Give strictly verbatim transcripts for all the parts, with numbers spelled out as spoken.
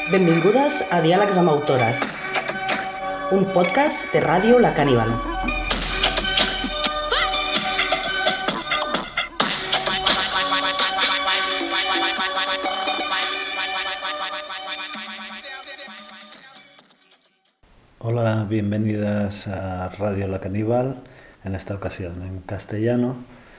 Benvingudes a Diàlegs amb Autores, un podcast de Ràdio La Caníbal. Hola, bienvenidas a Radio La Caníbal, en esta ocasión en castellano.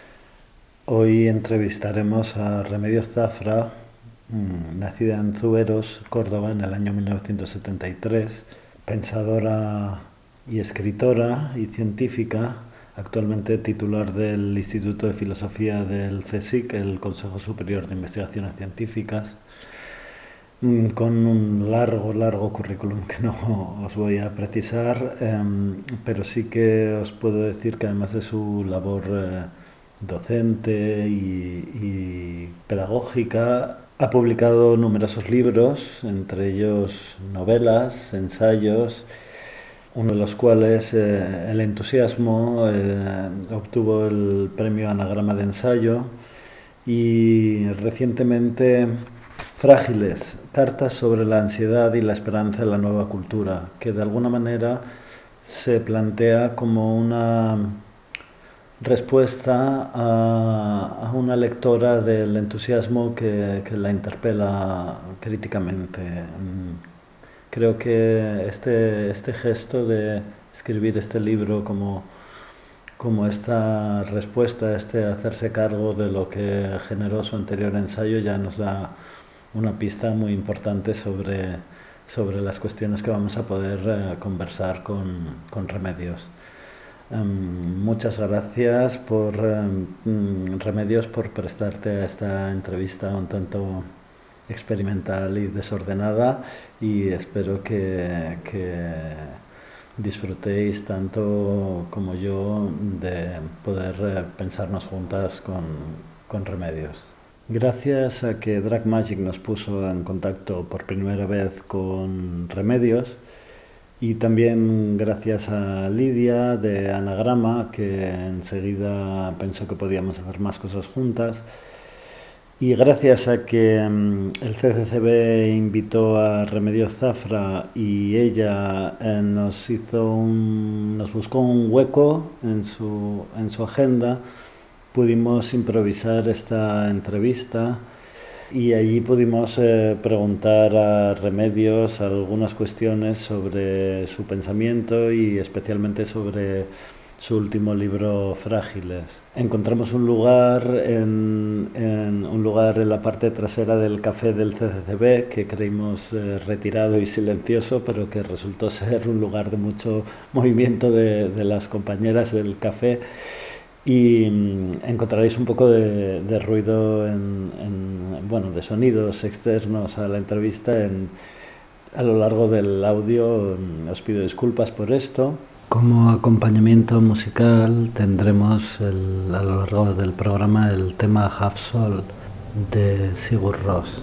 Hoy entrevistaremos a Remedios Zafra, nacida en Zuberos, Córdoba, en el año mil novecientos setenta y tres, pensadora y escritora y científica, actualmente titular del Instituto de Filosofía del CSIC, el Consejo Superior de Investigaciones Científicas, con un largo, largo currículum que no os voy a precisar, eh, pero sí que os puedo decir que además de su labor eh, docente y, y pedagógica, ha publicado numerosos libros, entre ellos novelas, ensayos, uno de los cuales, eh, El entusiasmo, eh, obtuvo el premio Anagrama de Ensayo, y recientemente Frágiles, cartas sobre la ansiedad y la esperanza en la nueva cultura, que de alguna manera se plantea como una respuesta a, a una lectora del entusiasmo que, que la interpela críticamente. Creo que este, este gesto de escribir este libro como, como esta respuesta, este hacerse cargo de lo que generó su anterior ensayo, ya nos da una pista muy importante sobre, sobre las cuestiones que vamos a poder eh, conversar con, con Remedios. Um, muchas gracias por um, Remedios por prestarte a esta entrevista un tanto experimental y desordenada, y espero que, que disfrutéis tanto como yo de poder eh, pensarnos juntas con, con Remedios. Gracias a que Drag Magic nos puso en contacto por primera vez con Remedios, y también gracias a Lidia de Anagrama, que enseguida pensó que podíamos hacer más cosas juntas, y gracias a que um, el C C C B invitó a Remedios Zafra y ella eh, nos hizo un, nos buscó un hueco en su, en su agenda, pudimos improvisar esta entrevista, y allí pudimos eh, preguntar a Remedios algunas cuestiones sobre su pensamiento y especialmente sobre su último libro, Frágiles. Encontramos un lugar en, en, un lugar en la parte trasera del café del C C C B que creímos eh, retirado y silencioso, pero que resultó ser un lugar de mucho movimiento de, de las compañeras del café. Y mmm, encontraréis un poco de, de ruido, en, en, bueno, de sonidos externos a la entrevista en, a lo largo del audio. Os pido disculpas por esto. Como acompañamiento musical tendremos el, a lo largo del programa el tema Half Soul de Sigur Rós.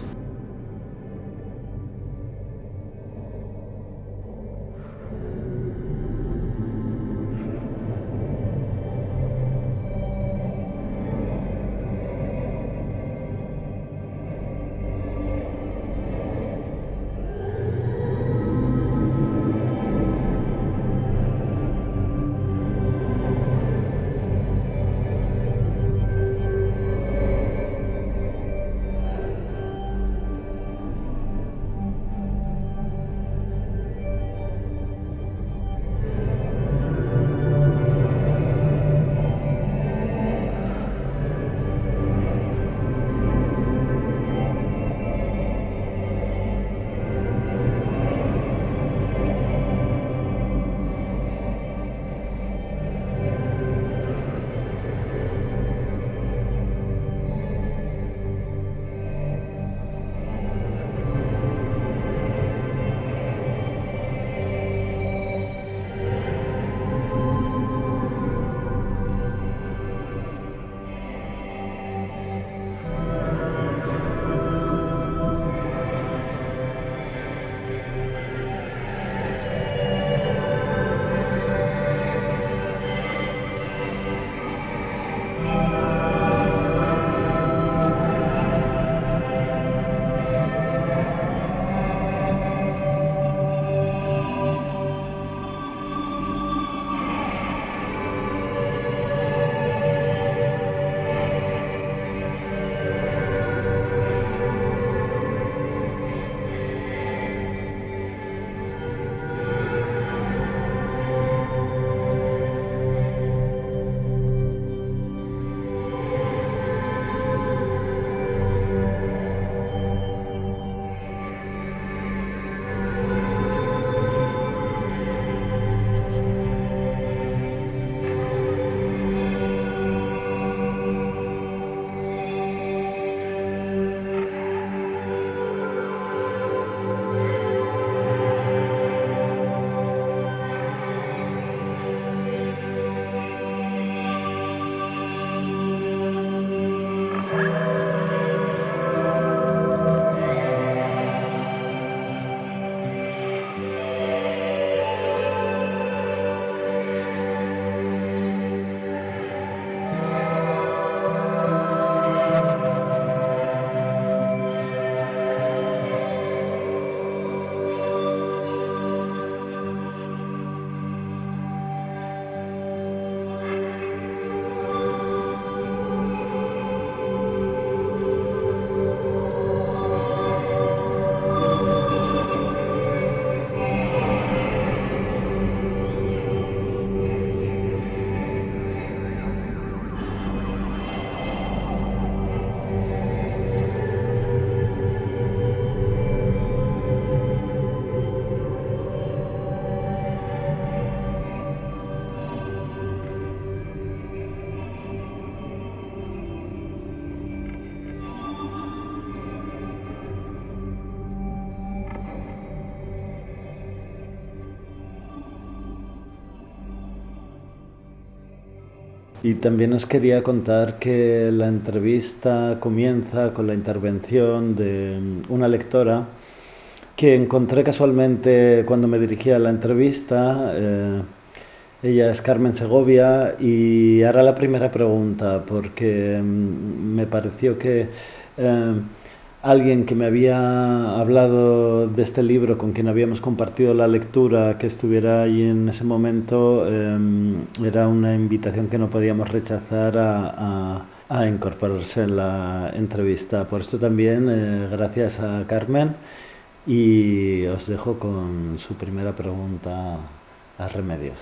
Y también os quería contar que la entrevista comienza con la intervención de una lectora que encontré casualmente cuando me dirigía a la entrevista. Eh, ella es Carmen Segovia y hará la primera pregunta porque mm, me pareció que eh, alguien que me había hablado de este libro, con quien habíamos compartido la lectura, que estuviera ahí en ese momento, eh, era una invitación que no podíamos rechazar a, a, a incorporarse en la entrevista. Por esto también, eh, gracias a Carmen, y os dejo con su primera pregunta a Remedios.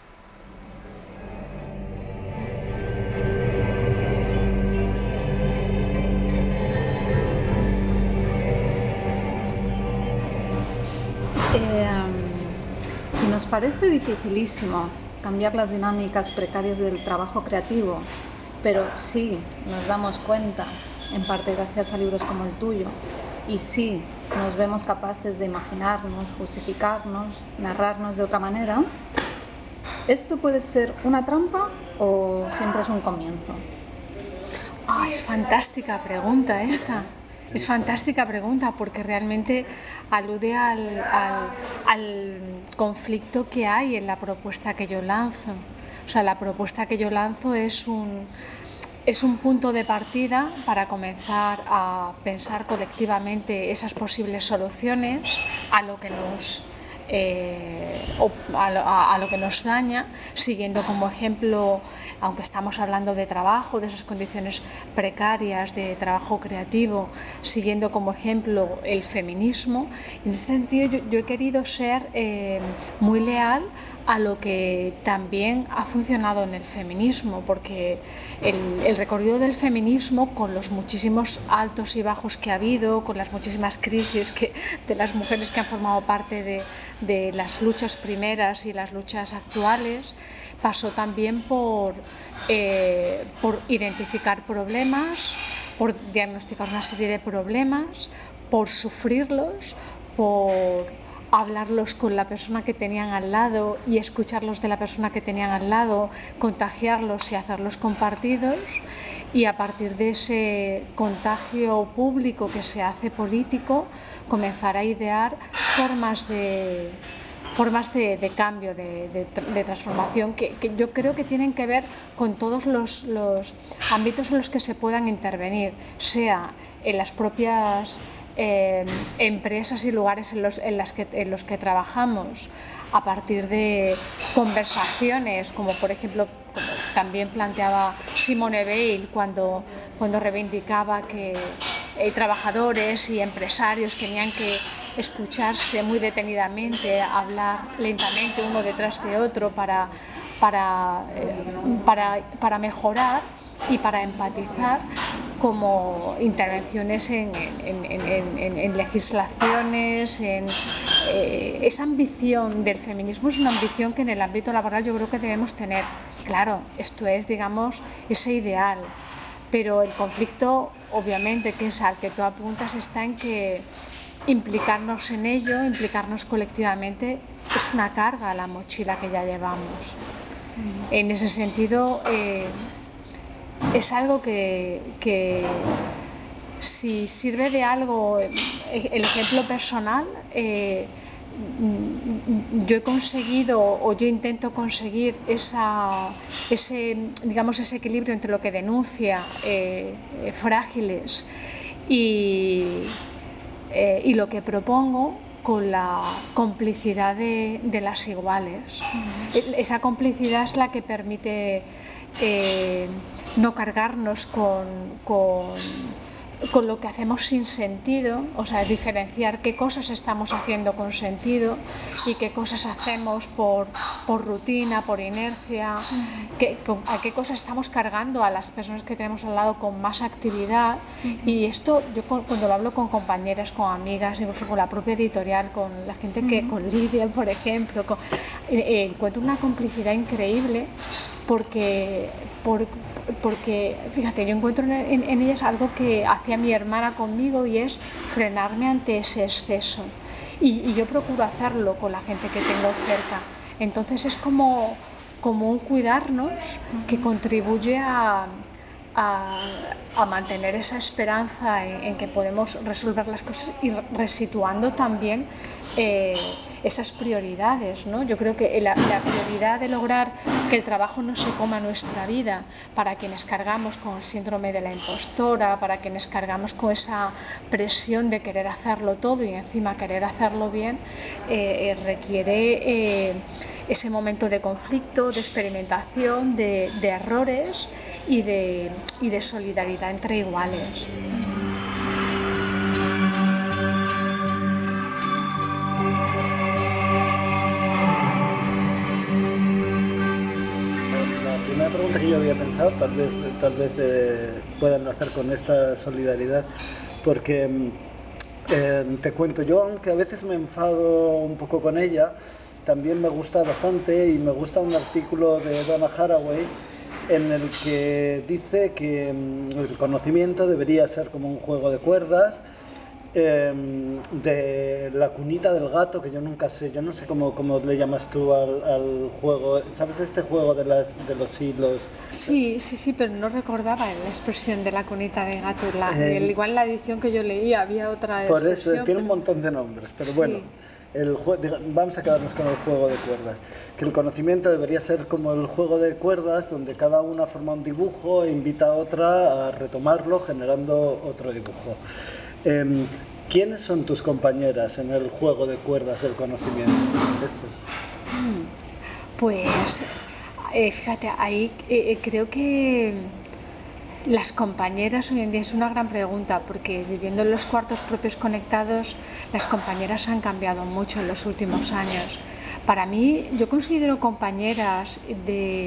Eh, si nos parece dificilísimo cambiar las dinámicas precarias del trabajo creativo, pero sí nos damos cuenta, en parte gracias a libros como el tuyo, y sí nos vemos capaces de imaginarnos, justificarnos, narrarnos de otra manera, ¿esto puede ser una trampa o siempre es un comienzo? Oh, es fantástica pregunta esta. Es fantástica pregunta porque realmente alude al, al, al conflicto que hay en la propuesta que yo lanzo. O sea, la propuesta que yo lanzo es un, es un punto de partida para comenzar a pensar colectivamente esas posibles soluciones a lo que nos Eh, a, lo, a, a lo que nos daña, siguiendo como ejemplo, aunque estamos hablando de trabajo, de esas condiciones precarias de trabajo creativo, siguiendo como ejemplo el feminismo. En ese sentido yo, yo he querido ser eh, muy leal a lo que también ha funcionado en el feminismo, porque el, el recorrido del feminismo, con los muchísimos altos y bajos que ha habido, con las muchísimas crisis que, de las mujeres que han formado parte de, de las luchas primeras y las luchas actuales, pasó también por, eh, por identificar problemas, por diagnosticar una serie de problemas, por sufrirlos, por hablarlos con la persona que tenían al lado y escucharlos de la persona que tenían al lado, contagiarlos y hacerlos compartidos, y a partir de ese contagio público que se hace político, comenzar a idear formas de formas de, de cambio, de, de, de transformación, que, que yo creo que tienen que ver con todos los, los ámbitos en los que se puedan intervenir, sea en las propias Eh, empresas y lugares en los, en, las que, en los que trabajamos, a partir de conversaciones, como por ejemplo como también planteaba Simone Weil cuando, cuando reivindicaba que eh, trabajadores y empresarios tenían que escucharse muy detenidamente, hablar lentamente uno detrás de otro para, para, eh, para, para mejorar y para empatizar, como intervenciones en, en, en, en, en legislaciones, en eh, esa ambición del feminismo. Es una ambición que en el ámbito laboral yo creo que debemos tener. Claro, esto es, digamos, ese ideal, pero el conflicto, obviamente, que es al que tú apuntas, está en que implicarnos en ello, implicarnos colectivamente, es una carga a la mochila que ya llevamos. Mm. En ese sentido, eh, es algo que, que si sirve de algo, el ejemplo personal, eh, yo he conseguido o yo intento conseguir esa, ese, digamos, ese equilibrio entre lo que denuncia eh, eh, frágiles y, eh, y lo que propongo, con la complicidad de, de las iguales. Uh-huh. Esa complicidad es la que permite eh, no cargarnos con, con, con lo que hacemos sin sentido, o sea, diferenciar qué cosas estamos haciendo con sentido y qué cosas hacemos por, por rutina, por inercia, uh-huh. qué, con, a qué cosas estamos cargando a las personas que tenemos al lado con más actividad. Uh-huh. Y esto yo cuando lo hablo con compañeras, con amigas, incluso con la propia editorial, con la gente que, uh-huh. con Lidia, por ejemplo, con, eh, encuentro una complicidad increíble porque, por, porque fíjate, yo encuentro en, en ellas algo que hacía mi hermana conmigo, y es frenarme ante ese exceso, y, y yo procuro hacerlo con la gente que tengo cerca. Entonces es como, como un cuidarnos que contribuye a, a, a mantener esa esperanza en, en que podemos resolver las cosas y resituando también eh, esas prioridades, ¿no? Yo creo que la, la prioridad de lograr que el trabajo no se coma nuestra vida, para quienes cargamos con el síndrome de la impostora, para quienes cargamos con esa presión de querer hacerlo todo y encima querer hacerlo bien, eh, eh, requiere eh, ese momento de conflicto, de experimentación, de, de errores y de, y de solidaridad entre iguales. La pregunta que yo había pensado, tal vez, tal vez eh, puedan hacer con esta solidaridad, porque eh, te cuento, yo aunque a veces me enfado un poco con ella, también me gusta bastante y me gusta un artículo de Donna Haraway en el que dice que el conocimiento debería ser como un juego de cuerdas, Eh, de la cunita del gato, que yo nunca sé, yo no sé cómo, cómo le llamas tú al, al juego, ¿sabes este juego de, las, de los hilos? Sí, sí, sí, pero no recordaba la expresión de la cunita de gato, la, Eh, el, igual en la edición que yo leí había otra por expresión. eso, tiene un pero... montón de nombres, pero sí. bueno, el jue- diga- vamos a quedarnos con el juego de cuerdas, que el conocimiento debería ser como el juego de cuerdas, donde cada una forma un dibujo e invita a otra a retomarlo generando otro dibujo. Eh, ¿Quiénes son tus compañeras en el juego de cuerdas del conocimiento? Estos. Pues, eh, fíjate, ahí eh, creo que las compañeras hoy en día es una gran pregunta, porque viviendo en los cuartos propios conectados, las compañeras han cambiado mucho en los últimos años. Para mí, yo considero compañeras de...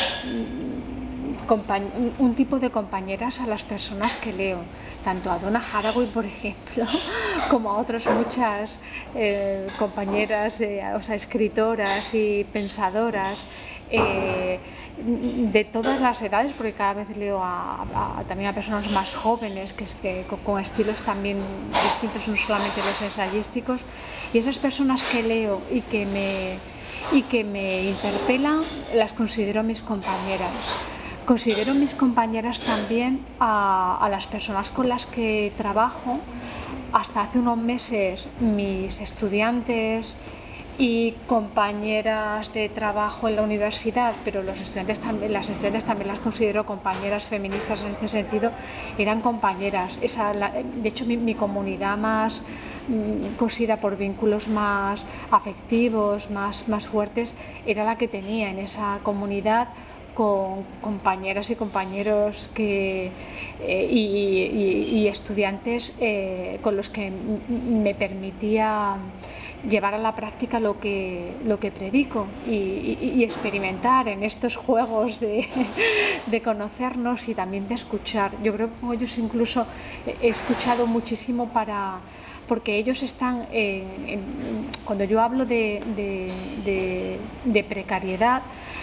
un tipo de compañeras a las personas que leo, tanto a Donna Haraway, por ejemplo, como a otras muchas eh, compañeras, eh, o sea, escritoras y pensadoras eh, de todas las edades, porque cada vez leo a, a, también a personas más jóvenes que, que con, con estilos también distintos, no solamente los ensayísticos, y esas personas que leo y que me, y que me interpelan las considero mis compañeras. Considero mis compañeras también a, a las personas con las que trabajo. Hasta hace unos meses mis estudiantes y compañeras de trabajo en la universidad, pero los estudiantes también, las estudiantes también las considero compañeras feministas en este sentido, eran compañeras. Esa, la, de hecho, mi, mi comunidad más mmm, cosida por vínculos más afectivos, más, más fuertes, era la que tenía en esa comunidad, con compañeras y compañeros que, eh, y, y, y estudiantes eh, con los que m- me permitía llevar a la práctica lo que, lo que predico y, y, y experimentar en estos juegos de, de conocernos y también de escuchar. Yo creo que con ellos incluso he escuchado muchísimo para... porque ellos están, eh, en, cuando yo hablo de, de, de, de precariedad,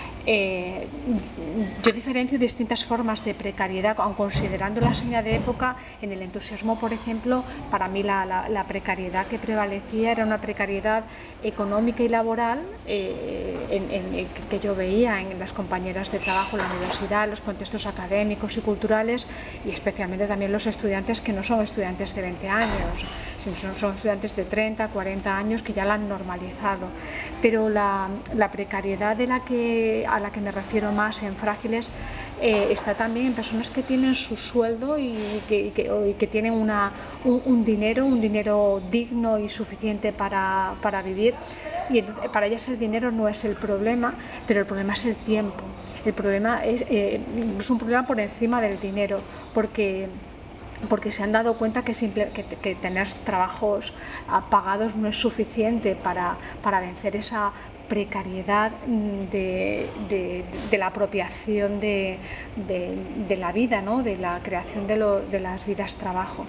Eh, yo diferencio distintas formas de precariedad, aun considerando la seña de época. En el entusiasmo, por ejemplo, para mí la, la, la precariedad que prevalecía era una precariedad económica y laboral eh, en, en, que yo veía en las compañeras de trabajo en la universidad, en los contextos académicos y culturales, y especialmente también los estudiantes que no son estudiantes de veinte años, sino son, son estudiantes de treinta, cuarenta años que ya la han normalizado. Pero la, la precariedad de la que a la que me refiero más en frágiles eh, está también en personas que tienen su sueldo y que, y que, y que tienen una, un, un dinero, un dinero digno y suficiente para, para vivir, y para ellas el dinero no es el problema, pero el problema es el tiempo. El problema es eh, incluso un problema por encima del dinero, porque porque se han dado cuenta que, simple, que, que tener trabajos pagados no es suficiente para, para vencer esa precariedad de, de, de la apropiación de, de, de la vida, ¿no? De la creación de, lo, de las vidas trabajo.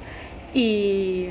Y,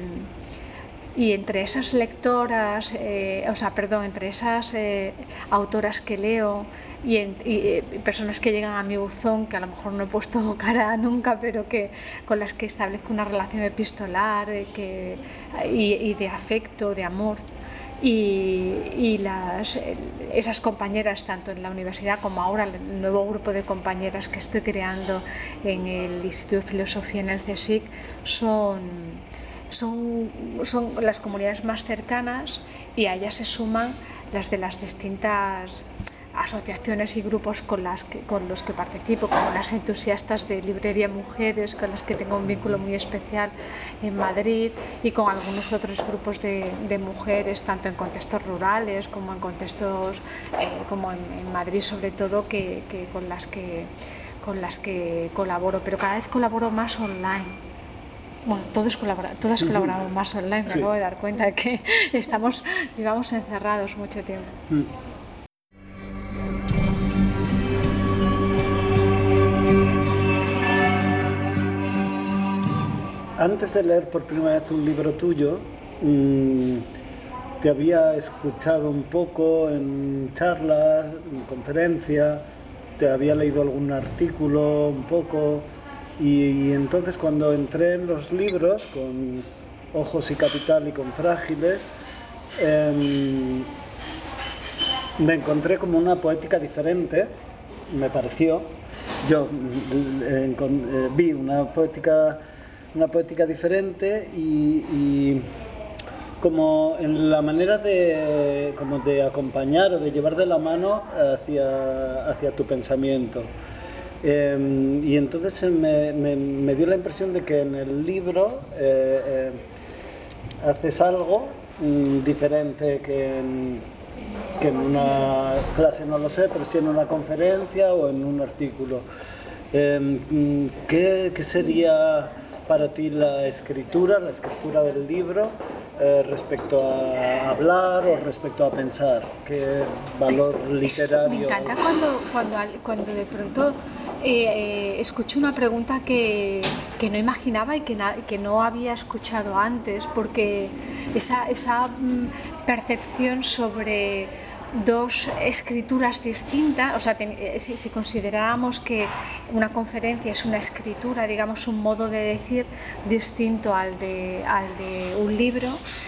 y entre esas lectoras, eh, o sea, perdón, entre esas eh, autoras que leo y, en, y eh, personas que llegan a mi buzón, que a lo mejor no he puesto cara nunca, pero que con las que establezco una relación epistolar eh, que, y, y de afecto, de amor, y, y las, esas compañeras, tanto en la universidad como ahora el nuevo grupo de compañeras que estoy creando en el Instituto de Filosofía en el CSIC, son, son, son las comunidades más cercanas, y a ellas se suman las de las distintas asociaciones y grupos con, las que, con los que participo, como las entusiastas de Librería Mujeres, con las que tengo un vínculo muy especial en Madrid, y con algunos otros grupos de, de mujeres, tanto en contextos rurales como en contextos, eh, como en, en Madrid sobre todo, que, que con las que, con las que colaboro, pero cada vez colaboro más online. Bueno, todos colabora, todas colaboramos más online, me sí. acabo de dar cuenta de que estamos, llevamos encerrados mucho tiempo. Mm. Antes de leer por primera vez un libro tuyo, mmm, te había escuchado un poco en charlas, en conferencias, te había leído algún artículo un poco, y, y entonces cuando entré en los libros, con Ojos y Capital y con Frágiles, eh, me encontré como una poética diferente, me pareció. Yo eh, eh, vi una poética... una poética diferente y, y como en la manera de, como de acompañar o de llevar de la mano hacia, hacia tu pensamiento. Eh, y entonces me, me, me dio la impresión de que en el libro eh, eh, haces algo mm, diferente que en, que en una clase, no lo sé, pero sí en una conferencia o en un artículo. Eh, ¿qué, qué sería para ti la escritura, la escritura del libro, eh, respecto a hablar o respecto a pensar? ¿Qué valor literario? Me encanta cuando, cuando, cuando de pronto eh, eh, escucho una pregunta que, que no imaginaba y que, na, que no había escuchado antes, porque esa, esa mm, percepción sobre dos escrituras distintas, o sea, ten, si, si consideráramos que una conferencia es una escritura, digamos, un modo de decir distinto al de, al de un libro,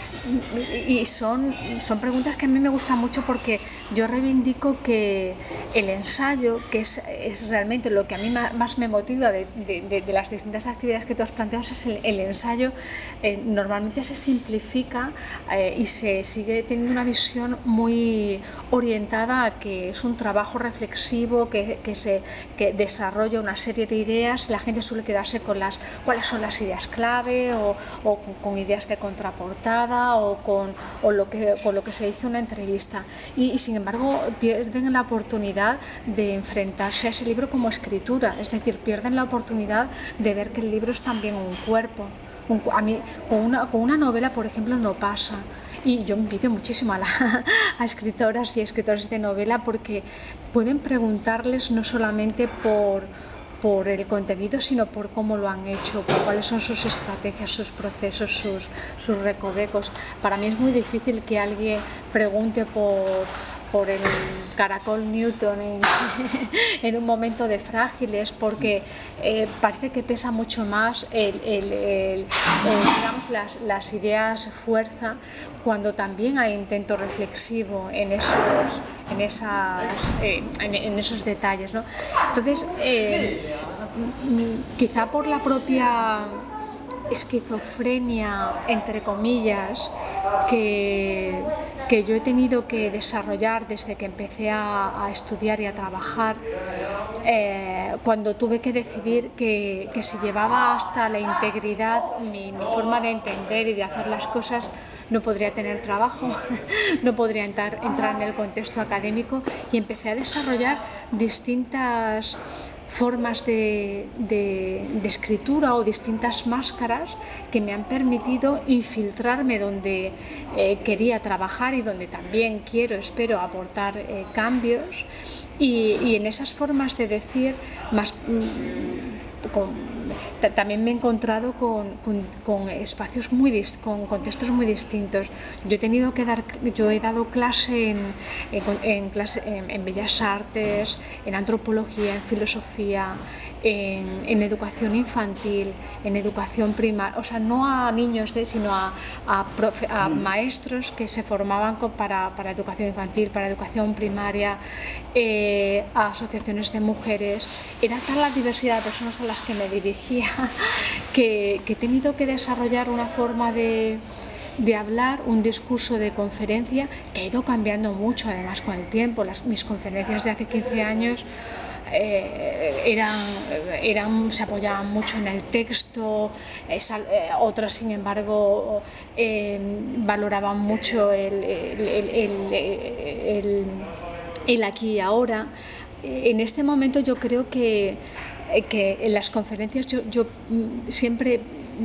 y son, son preguntas que a mí me gustan mucho, porque yo reivindico que el ensayo, que es, es realmente lo que a mí más me motiva de, de, de las distintas actividades que tú has planteado, es el, el ensayo. Eh, normalmente se simplifica eh, y se sigue teniendo una visión muy orientada a que es un trabajo reflexivo que, que, se, que desarrolla una serie de ideas. La gente suele quedarse con las cuáles son las ideas clave, o, o con, con ideas de contraportada, o con, o lo que, con lo que se dice en una entrevista, y, y sin embargo pierden la oportunidad de enfrentarse a ese libro como escritura, es decir, pierden la oportunidad de ver que el libro es también un cuerpo. Un, a mí, con una, con una novela, por ejemplo, no pasa. Y yo envidio muchísimo a, la, a escritoras y escritores de novela, porque pueden preguntarles no solamente por, por el contenido, sino por cómo lo han hecho, por cuáles son sus estrategias, sus procesos, sus, sus recovecos. Para mí es muy difícil que alguien pregunte por, por el caracol Newton en, en un momento de Frágiles, porque eh, parece que pesa mucho más el, el, el, el, digamos, las, las ideas fuerza, cuando también hay intento reflexivo en esos, en esas, eh, en, en esos detalles, ¿no? Entonces, eh, quizá por la propia esquizofrenia, entre comillas, que, que yo he tenido que desarrollar desde que empecé a, a estudiar y a trabajar, eh, cuando tuve que decidir que, que si llevaba hasta la integridad mi, mi forma de entender y de hacer las cosas, no podría tener trabajo, no podría entrar, entrar en el contexto académico, y empecé a desarrollar distintas formas de, de, de escritura o distintas máscaras que me han permitido infiltrarme donde eh, quería trabajar y donde también quiero, espero, aportar eh, cambios, y, y en esas formas de decir más mm, con, también me he encontrado con, con, con espacios muy con contextos muy distintos. Yo he tenido que dar, yo he dado clase en, en, en, clase, en, en Bellas Artes, en antropología, en filosofía, en, en educación infantil, en educación primaria, o sea, no a niños, de, sino a, a, profe, a maestros que se formaban con, para, para educación infantil, para educación primaria, eh, a asociaciones de mujeres. Era tal la diversidad de personas a las que me dirigía que, que he tenido que desarrollar una forma de... de hablar, un discurso de conferencia que ha ido cambiando mucho además con el tiempo. Las, mis conferencias de hace quince años eh, eran, eran, se apoyaban mucho en el texto, eh, eh, otras sin embargo eh, valoraban mucho el, el, el, el, el, el aquí y ahora. En este momento yo creo que, que en las conferencias yo, yo siempre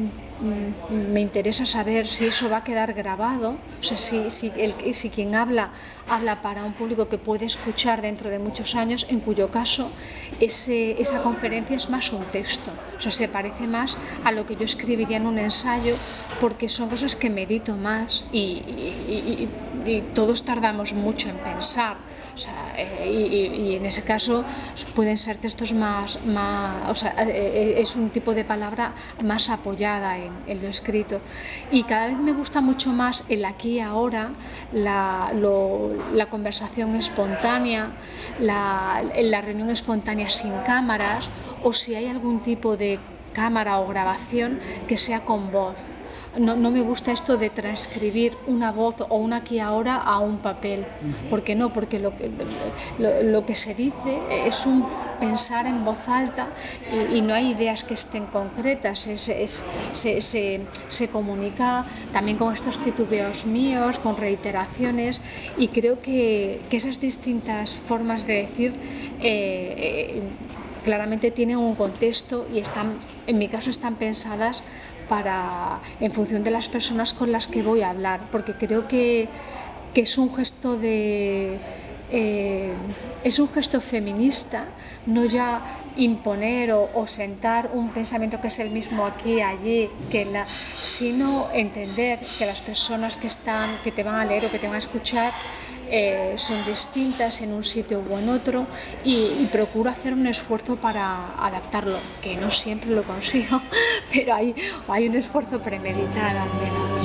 me interesa saber si eso va a quedar grabado, o sea, si, si, el, si quien habla, habla para un público que puede escuchar dentro de muchos años, en cuyo caso ese, esa conferencia es más un texto, o sea, se parece más a lo que yo escribiría en un ensayo, porque son cosas que medito más y, y, y, y todos tardamos mucho en pensar. O sea, eh, y, y en ese caso pueden ser textos más, más o sea, eh, es un tipo de palabra más apoyada en, en lo escrito. Y cada vez me gusta mucho más el aquí y ahora, la, lo, la conversación espontánea, la, la reunión espontánea sin cámaras, o si hay algún tipo de cámara o grabación que sea con voz. No, no me gusta esto de transcribir una voz o un aquí y ahora a un papel. ¿Por qué no? Porque lo que, lo, lo que se dice es un pensar en voz alta y, y no hay ideas que estén concretas. Es, es, se, se, se comunica también con estos titubeos míos, con reiteraciones, y creo que, que esas distintas formas de decir eh, eh, claramente tienen un contexto y están, en mi caso están pensadas para, en función de las personas con las que voy a hablar, porque creo que, que es un gesto de eh, es un gesto feminista, no ya imponer o, o sentar un pensamiento que es el mismo aquí y allí, que la, sino entender que las personas que están, que te van a leer o que te van a escuchar Eh, son distintas en un sitio u en otro, y, y procuro hacer un esfuerzo para adaptarlo, que no siempre lo consigo, pero hay, hay un esfuerzo premeditado al menos.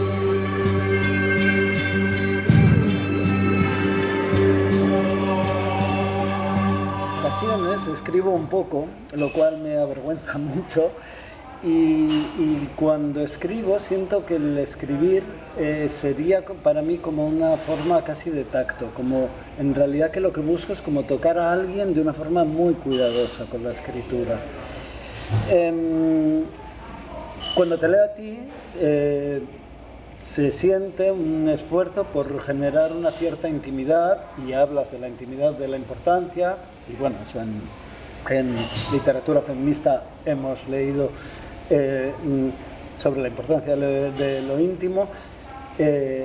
En ocasiones escribo un poco, lo cual me avergüenza mucho. Y, y cuando escribo siento que el escribir eh, sería para mí como una forma casi de tacto, como en realidad que lo que busco es como tocar a alguien de una forma muy cuidadosa con la escritura. Eh, cuando te leo a ti eh, se siente un esfuerzo por generar una cierta intimidad, y hablas de la intimidad, de la importancia, y bueno, o sea, en, en literatura feminista hemos leído Eh, sobre la importancia de lo, de lo íntimo, eh,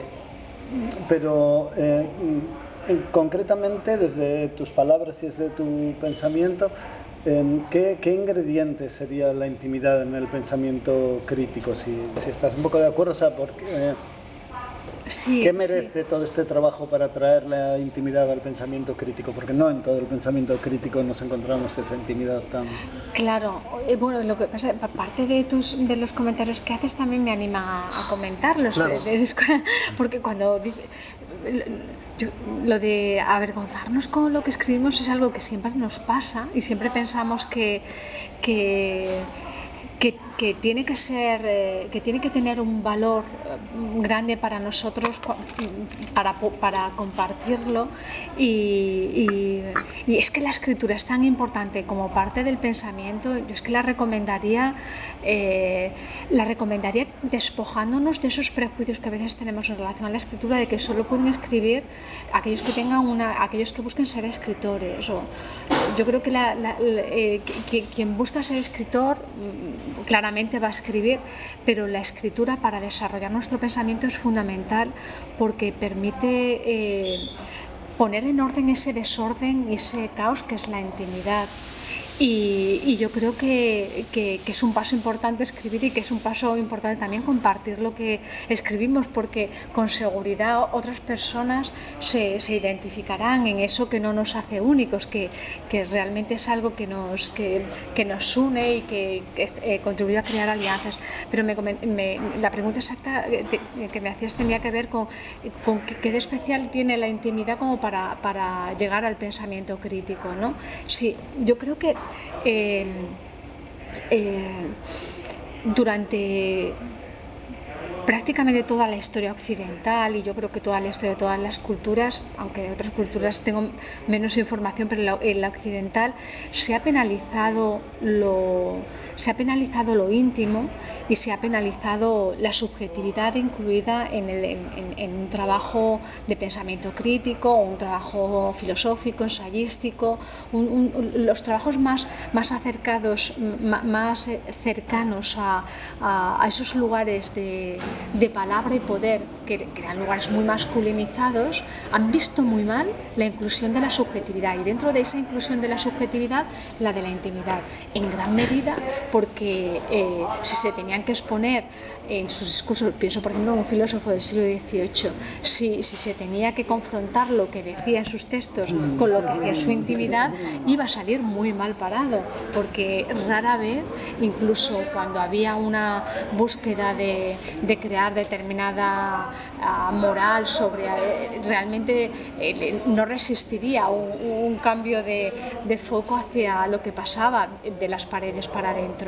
pero eh, concretamente desde tus palabras y desde tu pensamiento, eh, ¿qué, ¿qué ingrediente sería la intimidad en el pensamiento crítico? Si, si estás un poco de acuerdo, o sea, porque, eh, Sí, ¿qué merece sí. todo este trabajo para traer la intimidad al pensamiento crítico? Porque no en todo el pensamiento crítico nos encontramos esa intimidad tan... Claro, eh, bueno, lo que pasa, parte de tus de los comentarios que haces también me anima a comentarlos, Claro. de, de, porque cuando dice, yo, lo de avergonzarnos con lo que escribimos es algo que siempre nos pasa, y siempre pensamos que que Que, que tiene que ser, eh, que tiene que tener un valor eh, grande para nosotros, para, para compartirlo, y, y, y es que la escritura es tan importante como parte del pensamiento. Yo es que la recomendaría, eh, la recomendaría despojándonos de esos prejuicios que a veces tenemos en relación a la escritura, de que solo pueden escribir aquellos que tengan una, aquellos que busquen ser escritores. O, yo creo que la, la, la, eh, que, quien busca ser escritor claramente va a escribir, pero la escritura para desarrollar nuestro pensamiento es fundamental, porque permite eh, poner en orden ese desorden y ese caos que es la intimidad. Y, y yo creo que, que, que es un paso importante escribir y que es un paso importante también compartir lo que escribimos, porque con seguridad otras personas se, se identificarán en eso que no nos hace únicos, que, que realmente es algo que nos, que, que nos une y que, que eh, contribuye a crear alianzas. Pero me, me, la pregunta exacta que me hacías tenía que ver con, con qué, qué de especial tiene la intimidad como para, para llegar al pensamiento crítico, ¿no? Sí, yo creo que eh, eh, durante prácticamente toda la historia occidental, y yo creo que toda la historia de todas las culturas, aunque de otras culturas tengo menos información, pero en la, en la occidental se ha penalizado lo, se ha penalizado lo íntimo y se ha penalizado la subjetividad incluida en, el, en, en un trabajo de pensamiento crítico, o un trabajo filosófico, ensayístico, un, un, los trabajos más, más acercados, más cercanos a, a, a esos lugares de de palabra y poder, que, que eran lugares muy masculinizados, han visto muy mal la inclusión de la subjetividad, y dentro de esa inclusión de la subjetividad, la de la intimidad, en gran medida porque eh, si se tenían que exponer en sus discursos, pienso por ejemplo en un filósofo del siglo dieciocho, si, si se tenía que confrontar lo que decía en sus textos con lo que hacía su intimidad, iba a salir muy mal parado, porque rara vez, incluso cuando había una búsqueda de, de crear determinada uh, moral sobre uh, realmente eh, no resistiría un, un cambio de, de foco hacia lo que pasaba de las paredes para adentro.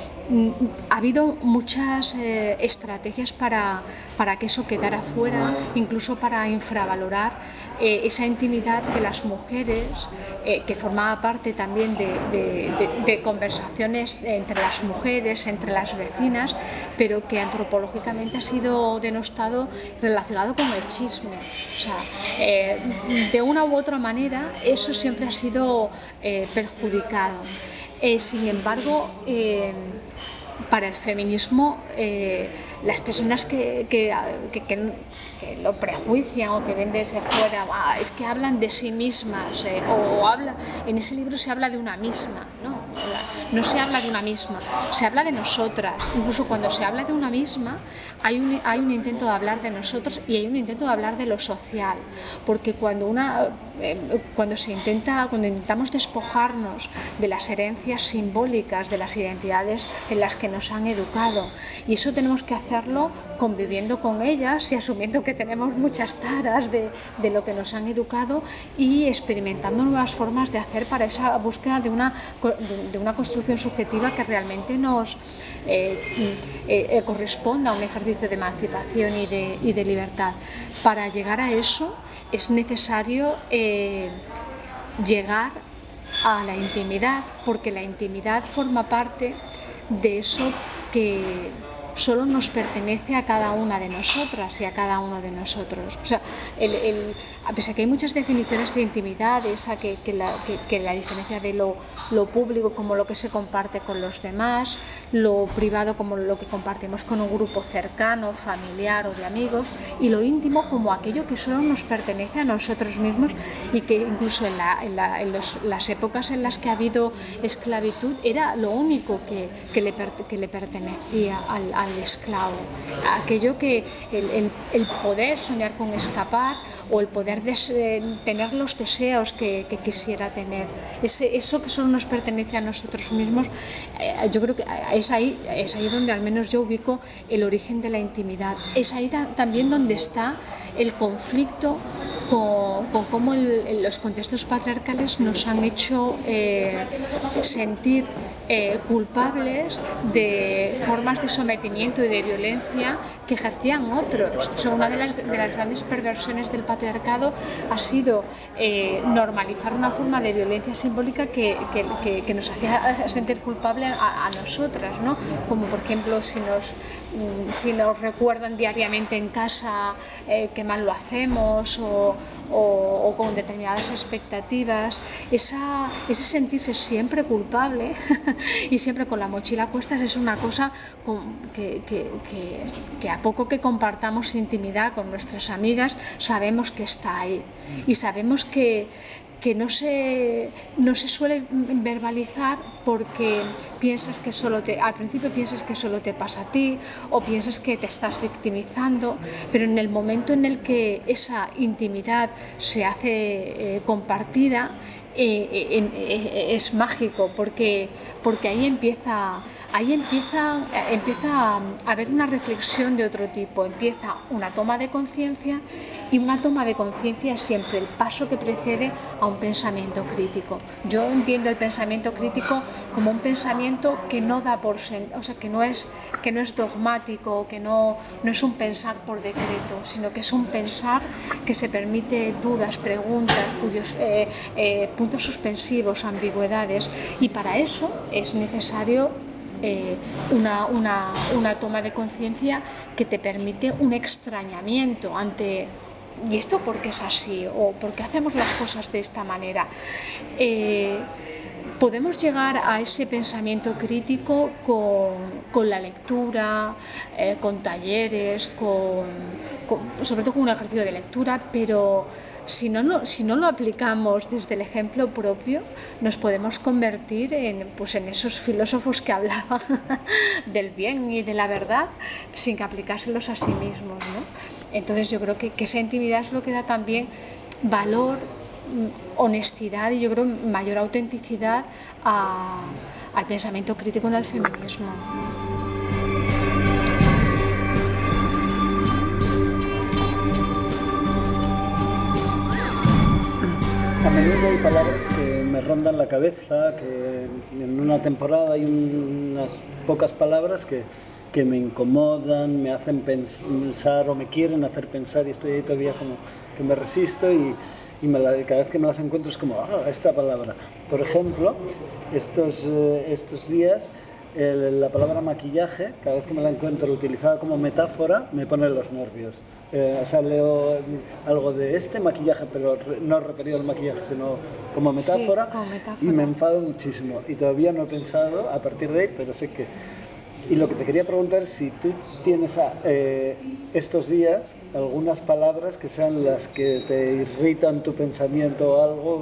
Ha habido muchas eh, estrategias para, para que eso quedara fuera, incluso para infravalorar eh, esa intimidad que las mujeres, eh, que formaba parte también de, de, de, de conversaciones entre las mujeres, entre las vecinas, pero que antropológicamente ha sido denostado relacionado con el chisme. O sea, eh, de una u otra manera eso siempre ha sido eh, perjudicado. Eh, sin embargo, eh, para el feminismo, eh, las personas que, que, que, que, que lo prejuician o que ven desde fuera, ah, es que hablan de sí mismas, eh, o, o habla, en ese libro se habla de una misma, ¿no? No se habla de una misma, se habla de nosotras. Incluso cuando se habla de una misma, hay un, hay un intento de hablar de nosotros y hay un intento de hablar de lo social, porque cuando, una, eh, cuando, se intenta, cuando intentamos despojarnos de las herencias simbólicas, de las identidades en las que nos han educado, y eso tenemos que hacerlo conviviendo con ellas y asumiendo que tenemos muchas taras de, de lo que nos han educado, y experimentando nuevas formas de hacer para esa búsqueda de una, de, de una construcción subjetiva que realmente nos eh, eh, corresponda a un ejercicio de emancipación y de, y de libertad. Para llegar a eso es necesario eh, llegar a la intimidad, porque la intimidad forma parte de eso que solo nos pertenece a cada una de nosotras y a cada uno de nosotros. O sea, el, el, a pesar que hay muchas definiciones de intimidad, esa que, que, la, que, que la diferencia de lo, lo público como lo que se comparte con los demás, lo privado como lo que compartimos con un grupo cercano, familiar o de amigos, y lo íntimo como aquello que solo nos pertenece a nosotros mismos, y que incluso en, la, en, la, en los, las épocas en las que ha habido esclavitud era lo único que, que, le, que le pertenecía al, al esclavo. Aquello que el, el, el poder soñar con escapar, o el poder des, eh, tener los deseos que, que quisiera tener, ese, eso que solo nos pertenece a nosotros mismos, eh, yo creo que es ahí, es ahí donde al menos yo ubico el origen de la intimidad. Es ahí da, también donde está el conflicto con, con cómo el, los contextos patriarcales nos han hecho eh, sentir eh, culpables de formas de sometimiento y de violencia que ejercían otros. O sea, una de las, de las grandes perversiones del patriarcado ha sido eh, normalizar una forma de violencia simbólica que, que, que, que nos hacía sentir culpable a, a nosotras, ¿no? Como por ejemplo si nos, si nos recuerdan diariamente en casa eh, que mal lo hacemos, o, o, o con determinadas expectativas, esa, ese sentirse siempre culpable y siempre con la mochila a cuestas es una cosa que, que, que, que a poco que compartamos intimidad con nuestras amigas sabemos que está ahí y sabemos que que no se, no se suele verbalizar porque piensas que solo te, al principio piensas que solo te pasa a ti o piensas que te estás victimizando, pero en el momento en el que esa intimidad se hace eh, compartida, eh, eh, eh, es mágico porque, porque ahí empieza, ahí empieza, empieza a haber una reflexión de otro tipo, empieza una toma de conciencia. Y una toma de conciencia es siempre el paso que precede a un pensamiento crítico. Yo entiendo el pensamiento crítico como un pensamiento que no da por sentado, o sea, que no es, que no es dogmático, que no, no es un pensar por decreto, sino que es un pensar que se permite dudas, preguntas, cuyos, eh, eh, puntos suspensivos, ambigüedades, y para eso es necesario Eh, una, una, una toma de conciencia que te permite un extrañamiento ante ¿y esto por qué es así? ¿O por qué hacemos las cosas de esta manera? Eh, podemos llegar a ese pensamiento crítico con, con la lectura, eh, con talleres, con, con, sobre todo con un ejercicio de lectura, pero Si no, no, si no lo aplicamos desde el ejemplo propio, nos podemos convertir en, pues, en esos filósofos que hablaban del bien y de la verdad sin que aplicárselos a sí mismos, ¿no? Entonces yo creo que, que esa intimidad es lo que da también valor, honestidad y yo creo mayor autenticidad a, al pensamiento crítico en el feminismo. A menudo hay palabras que me rondan la cabeza, que en una temporada hay unas pocas palabras que, que me incomodan, me hacen pensar o me quieren hacer pensar y estoy ahí todavía como que me resisto y, y me la, cada vez que me las encuentro es como, ah, esta palabra. Por ejemplo, estos, eh, estos días el, la palabra maquillaje, cada vez que me la encuentro utilizada como metáfora, me pone los nervios. Eh, o sea, leo algo de este maquillaje, pero no referido al maquillaje, sino como metáfora, sí, como metáfora, y me enfado muchísimo. Y todavía no he pensado a partir de ahí, pero sé que... Y lo que te quería preguntar es si tú tienes a, eh, estos días algunas palabras que sean las que te irritan tu pensamiento o algo.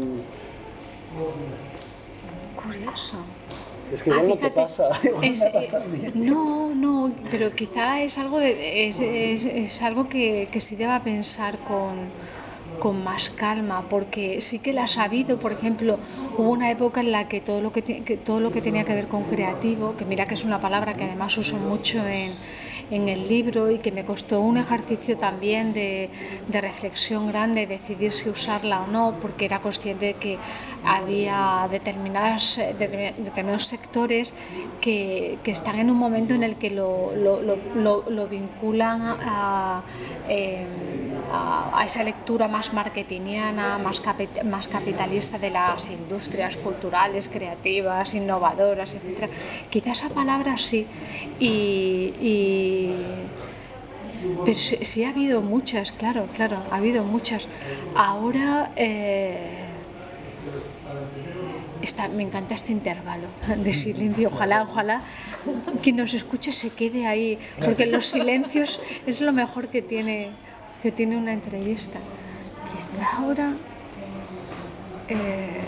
Mmm... Curioso. Es que igual ah, fíjate, no te pasa, igual es, me pasa a mí. No, no, pero quizá es algo, de, es, es, es algo que, que sí deba pensar con, con más calma, porque sí que las ha habido. Por ejemplo, hubo una época en la que todo lo que, que todo lo que tenía que ver con creativo, que mira que es una palabra que además uso mucho en, en el libro y que me costó un ejercicio también de, de reflexión grande, decidir si usarla o no, porque era consciente de que había determinadas, determinados sectores que, que están en un momento en el que lo, lo, lo, lo, lo vinculan a, eh, a, a esa lectura más marketingiana, más, capi, más capitalista de las industrias culturales, creativas, innovadoras, etcétera. Quizá esa palabra sí, y, y pero sí, sí ha habido muchas, claro, claro, ha habido muchas. Ahora eh, Está, me encanta este intervalo de silencio, ojalá, ojalá quien nos escuche se quede ahí, porque los silencios es lo mejor que tiene, que tiene una entrevista. Quizá ahora, eh,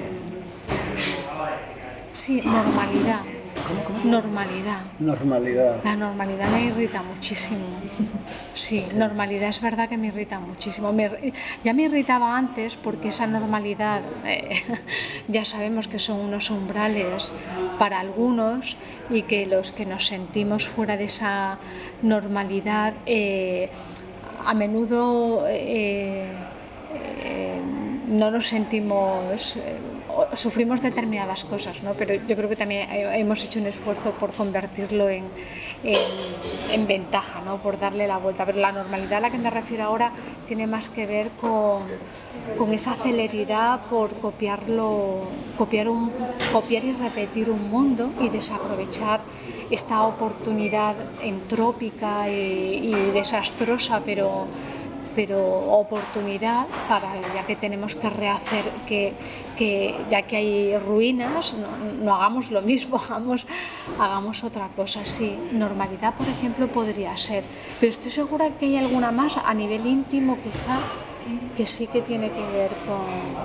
sí, normalidad. ¿Cómo, cómo? Normalidad. Normalidad. La normalidad me irrita muchísimo. Sí, normalidad es verdad que me irrita muchísimo. Me, ya me irritaba antes porque esa normalidad, eh, ya sabemos que son unos umbrales para algunos y que los que nos sentimos fuera de esa normalidad eh, a menudo eh, eh, no nos sentimos... Eh, sufrimos determinadas cosas, ¿no? Pero yo creo que también hemos hecho un esfuerzo por convertirlo en, en, en ventaja, ¿no? Por darle la vuelta. Pero la normalidad a la que me refiero ahora tiene más que ver con, con esa celeridad por copiarlo, copiar, un, copiar y repetir un mundo y desaprovechar esta oportunidad entrópica y, y desastrosa, pero pero oportunidad para, ya que tenemos que rehacer, que, que ya que hay ruinas, no, no hagamos lo mismo, hagamos, hagamos otra cosa. Sí, normalidad, por ejemplo, podría ser, pero estoy segura que hay alguna más a nivel íntimo, quizá, que sí que tiene que ver con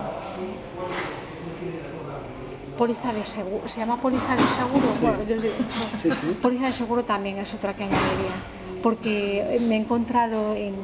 póliza de seguro. ¿Se llama póliza de seguro? Sí. Bueno, yo digo, Sí, sí. póliza de seguro también es otra que añadiría, porque me he encontrado en,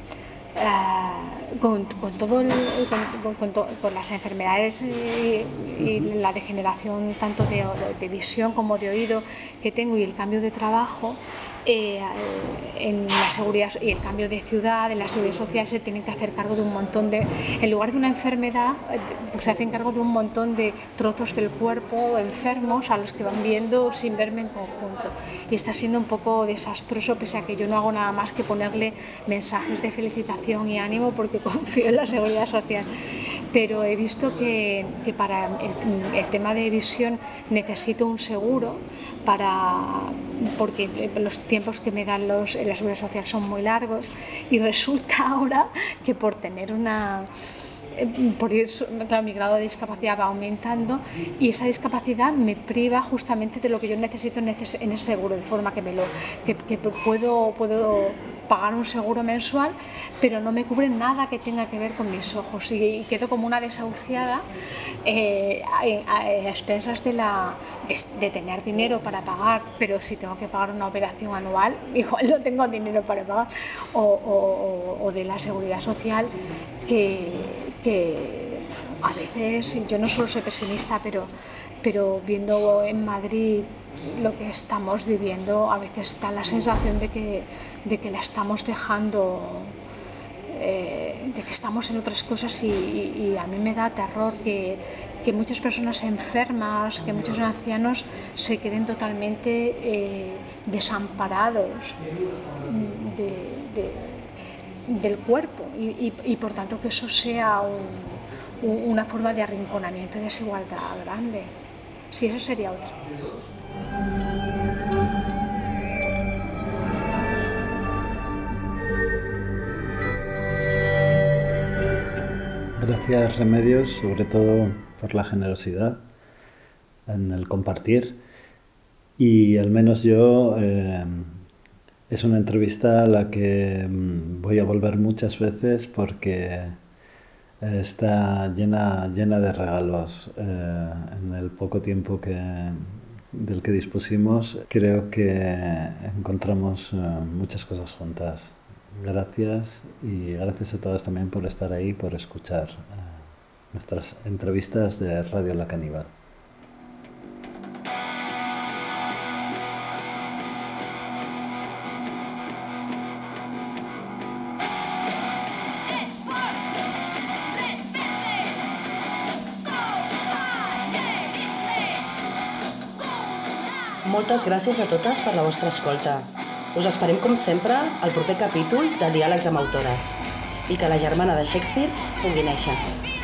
uh, con, con todo el, con, con, con, to, con las enfermedades y, y la degeneración tanto de, de visión como de oído que tengo y el cambio de trabajo. Eh, en la seguridad y el cambio de ciudad, en la seguridad social se tienen que hacer cargo de un montón de, en lugar de una enfermedad, pues se hacen cargo de un montón de trozos del cuerpo enfermos a los que van viendo sin verme en conjunto, y está siendo un poco desastroso, pese a que yo no hago nada más que ponerle mensajes de felicitación y ánimo porque confío en la seguridad social, pero he visto que, que para el, el tema de visión necesito un seguro para, porque los tiempos que me dan los, en la seguridad social son muy largos, y resulta ahora que por tener una, por ir, claro, mi grado de discapacidad va aumentando y esa discapacidad me priva justamente de lo que yo necesito en ese, en ese seguro, de forma que me lo que, que puedo puedo pagar un seguro mensual, pero no me cubre nada que tenga que ver con mis ojos, y, y quedo como una desahuciada eh, a, a expensas de, la, de, de tener dinero para pagar, pero si tengo que pagar una operación anual, igual no tengo dinero para pagar, o, o, o de la seguridad social, que, que a veces, yo no solo soy pesimista, pero, pero viendo en Madrid lo que estamos viviendo, a veces da la sensación de que, de que la estamos dejando, eh, de que estamos en otras cosas, y, y, y a mí me da terror que, que muchas personas enfermas, que muchos ancianos se queden totalmente eh, desamparados de, de, del cuerpo, y, y, y por tanto que eso sea un, un, una forma de arrinconamiento y desigualdad grande. Sí, eso sería otra. Gracias, Remedios, sobre todo por la generosidad en el compartir, y al menos yo eh, es una entrevista a la que voy a volver muchas veces porque está llena, llena de regalos. Eh, en el poco tiempo que, del que dispusimos, creo que encontramos eh, muchas cosas juntas. Gracias, y gracias a todas también por estar ahí, por escuchar uh, nuestras entrevistas de Radio La Caníbal. Moltes gràcies a totes per la vostra escolta. Us esperem, com sempre, al proper capítol de Diàlegs amb Autores, i que la germana de Shakespeare pugui néixer.